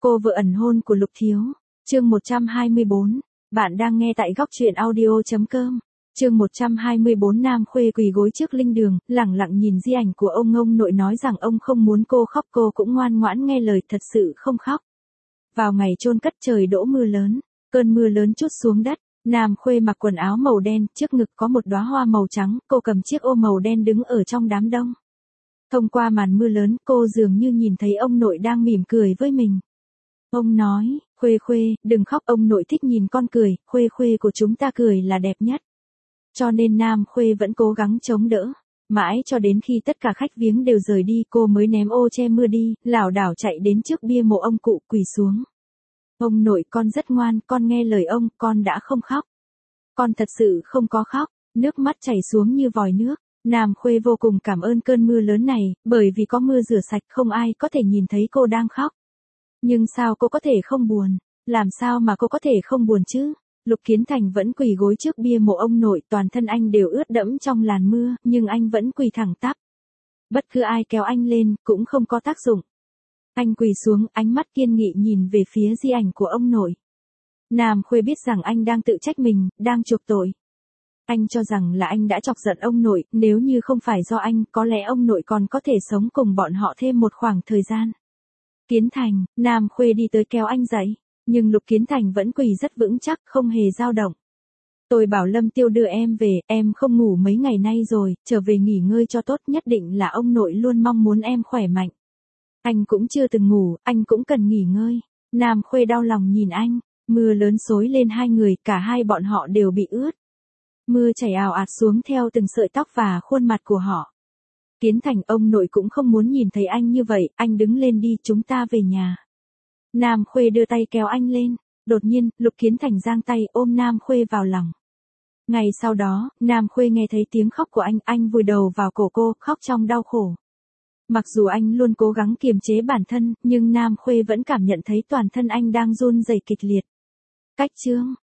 Cô vợ ẩn hôn của Lục Thiếu. Chương 124. Bạn đang nghe tại góc truyện audio.com. Chương 124. Nam Khuê quỳ gối trước linh đường, lẳng lặng nhìn di ảnh của ông nội nói rằng ông không muốn cô khóc, cô cũng ngoan ngoãn nghe lời, thật sự không khóc. Vào ngày chôn cất trời đổ mưa lớn, cơn mưa lớn trút xuống đất. Nam Khuê mặc quần áo màu đen, trước ngực có một đóa hoa màu trắng, cô cầm chiếc ô màu đen đứng ở trong đám đông. Thông qua màn mưa lớn, cô dường như nhìn thấy ông nội đang mỉm cười với mình. Ông nói, Khuê Khuê, đừng khóc, ông nội thích nhìn con cười, Khuê Khuê của chúng ta cười là đẹp nhất. Cho nên Nam Khuê vẫn cố gắng chống đỡ. Mãi cho đến khi tất cả khách viếng đều rời đi, cô mới ném ô che mưa đi, lảo đảo chạy đến trước bia mộ ông cụ, quỳ xuống. Ông nội, con rất ngoan, con nghe lời ông, con đã không khóc. Con thật sự không có khóc, nước mắt chảy xuống như vòi nước. Nam Khuê vô cùng cảm ơn cơn mưa lớn này, bởi vì có mưa rửa sạch không ai có thể nhìn thấy cô đang khóc. Nhưng sao cô có thể không buồn? Làm sao mà cô có thể không buồn chứ? Lục Kiến Thành vẫn quỳ gối trước bia mộ ông nội, toàn thân anh đều ướt đẫm trong làn mưa, nhưng anh vẫn quỳ thẳng tắp. Bất cứ ai kéo anh lên, cũng không có tác dụng. Anh quỳ xuống, ánh mắt kiên nghị nhìn về phía di ảnh của ông nội. Nam Khuê biết rằng anh đang tự trách mình, đang chuộc tội. Anh cho rằng là anh đã chọc giận ông nội, nếu như không phải do anh, có lẽ ông nội còn có thể sống cùng bọn họ thêm một khoảng thời gian. Kiến Thành, Nam Khuê đi tới kéo anh dậy, nhưng Lục Kiến Thành vẫn quỳ rất vững chắc, không hề dao động. Tôi bảo Lâm Tiêu đưa em về, em không ngủ mấy ngày nay rồi, trở về nghỉ ngơi cho tốt, nhất định là ông nội luôn mong muốn em khỏe mạnh. Anh cũng chưa từng ngủ, anh cũng cần nghỉ ngơi. Nam Khuê đau lòng nhìn anh, mưa lớn xối lên hai người, cả hai bọn họ đều bị ướt. Mưa chảy ào ạt xuống theo từng sợi tóc và khuôn mặt của họ. Kiến Thành, ông nội cũng không muốn nhìn thấy anh như vậy, anh đứng lên đi, chúng ta về nhà. Nam Khuê đưa tay kéo anh lên, đột nhiên, Lục Kiến Thành giang tay ôm Nam Khuê vào lòng. Ngày sau đó, Nam Khuê nghe thấy tiếng khóc của anh vùi đầu vào cổ cô, khóc trong đau khổ. Mặc dù anh luôn cố gắng kiềm chế bản thân, nhưng Nam Khuê vẫn cảm nhận thấy toàn thân anh đang run rẩy kịch liệt. Cách chương